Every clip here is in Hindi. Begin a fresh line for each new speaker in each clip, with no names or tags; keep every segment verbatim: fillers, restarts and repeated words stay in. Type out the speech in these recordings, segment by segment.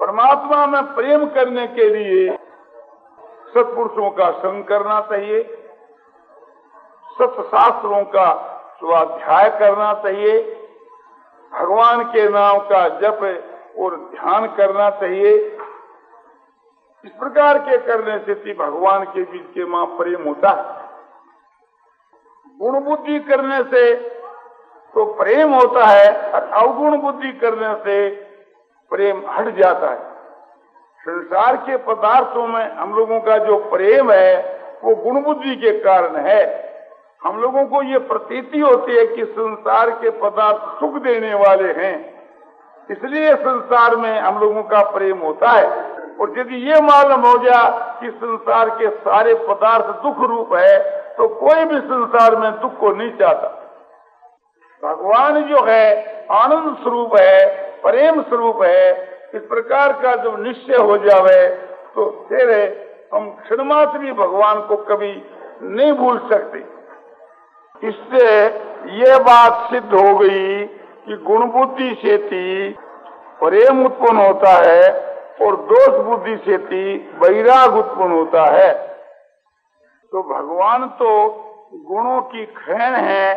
परमात्मा में प्रेम करने के लिए सत्पुरुषों का संग करना चाहिए, सत्शास्त्रों का स्वाध्याय करना चाहिए, भगवान के नाम का जप और ध्यान करना चाहिए। इस प्रकार के करने से भगवान के बीच के मां प्रेम होता है। गुण बुद्धि करने से तो प्रेम होता है और अवगुण बुद्धि करने से प्रेम हट जाता है। संसार के पदार्थों में हम लोगों का जो प्रेम है वो गुण बुद्धि के कारण है। हम लोगों को ये प्रतीति होती है कि संसार के पदार्थ सुख देने वाले हैं, इसलिए संसार में हम लोगों का प्रेम होता है। और यदि ये मालूम हो जाए कि संसार के सारे पदार्थ दुख रूप है तो कोई भी संसार में दुख को नहीं चाहता। भगवान जो है आनंद स्वरूप है, प्रेम स्वरूप है, इस प्रकार का जब निश्चय हो जावे तो फिर हम क्षण मात्र भी भगवान को कभी नहीं भूल सकते। इससे ये बात सिद्ध हो गई कि गुण बुद्धि से प्रेम उत्पन्न होता है और दोष बुद्धि से वैराग उत्पन्न होता है। तो भगवान तो गुणों की खैन है।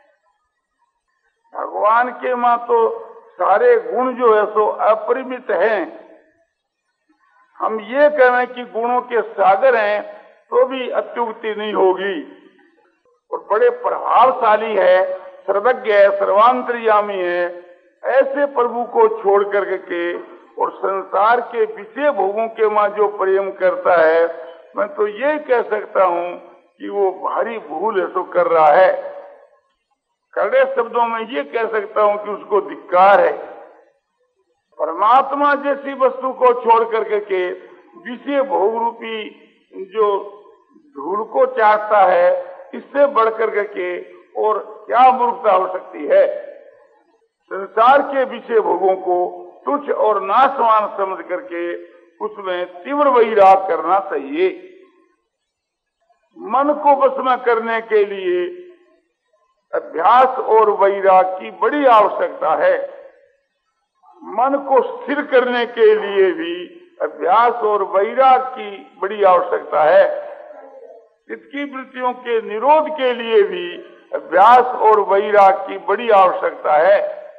भगवान के मां तो सारे गुण जो है सो अपरिमित हैं। हम ये कहें कि गुणों के सागर हैं तो भी अत्युक्ति नहीं होगी। और बड़े प्रभावशाली है, सर्वज्ञ है, सर्वांतर्यामी है, ऐसे प्रभु को छोड़ करके और संसार के विषय भोगों के मां जो प्रेम करता है, मैं तो ये कह सकता हूँ कि वो भारी भूल है तो कर रहा है। कड़े शब्दों में ये कह सकता हूँ कि उसको धिक्कार है। परमात्मा जैसी वस्तु को छोड़ करके विषय भोग रूपी जो धूल को चाहता है, इससे बढ़कर के और क्या मूर्खता हो सकती है। संसार के विषय भोगों को तुच्छ और नाशवान समझ करके उसमें तीव्र वैराग करना चाहिए। मन को वश में करने के लिए अभ्यास और वैराग की बड़ी आवश्यकता है। मन को स्थिर करने के लिए भी अभ्यास और वैराग की बड़ी आवश्यकता है। चित्त वृत्तियों के निरोध के लिए भी अभ्यास और वैराग की बड़ी आवश्यकता है।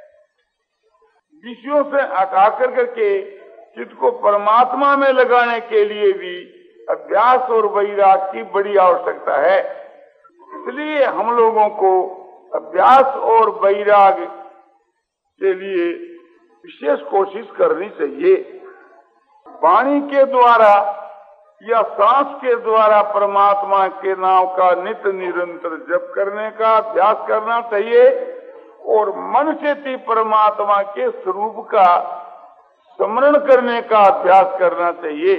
विषयों से हटा कर करके चित्त को परमात्मा में लगाने के लिए भी अभ्यास और वैराग की बड़ी आवश्यकता है। इसलिए हम लोगों को अभ्यास और वैराग के लिए विशेष कोशिश करनी चाहिए। वाणी के द्वारा या सांस के द्वारा परमात्मा के नाम का नित्य निरंतर जप करने का अभ्यास करना चाहिए और मन से भी परमात्मा के स्वरूप का स्मरण करने का अभ्यास करना चाहिए।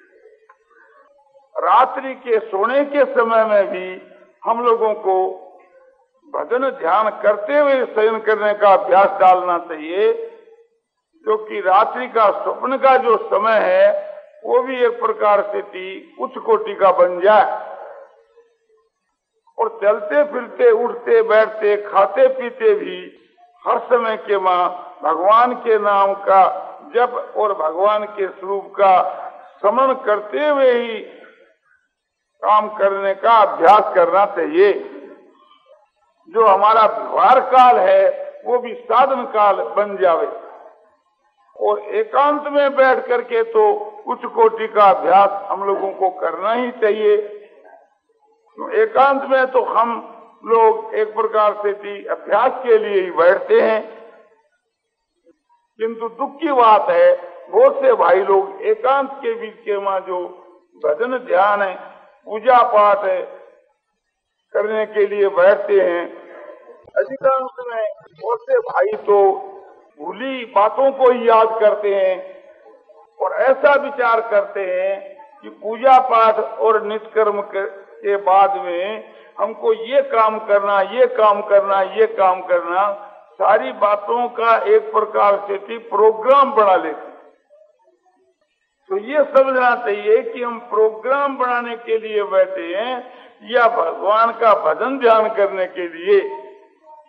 रात्रि के सोने के समय में भी हम लोगों को भजन ध्यान करते हुए शयन करने का अभ्यास डालना चाहिए, क्योंकि रात्रि का स्वप्न का जो समय है वो भी एक प्रकार से उच्च कोटि का बन जाए। और चलते फिरते उठते बैठते खाते पीते भी हर समय के मां भगवान के नाम का जप और भगवान के स्वरूप का स्मरण करते हुए ही काम करने का अभ्यास करना चाहिए। जो हमारा व्यवहार काल है वो भी साधन काल बन जावे। और एकांत में बैठ करके तो उच्च कोटि का अभ्यास हम लोगों को करना ही चाहिए। तो एकांत में तो हम लोग एक प्रकार से अभ्यास के लिए ही बैठते हैं, किंतु दुख की बात है बहुत से भाई लोग एकांत के बीच के मां जो भजन ध्यान है पूजा पाठ है करने के लिए बैठते हैं, अधिकांश में बहुत से भाई तो भूली बातों को याद करते हैं और ऐसा विचार करते हैं कि पूजा पाठ और निष्कर्म के बाद में हमको ये काम करना ये काम करना ये काम करना, सारी बातों का एक प्रकार से प्रोग्राम बना लेते। तो ये समझना चाहिए कि हम प्रोग्राम बनाने के लिए बैठे हैं या भगवान का भजन ध्यान करने के लिए।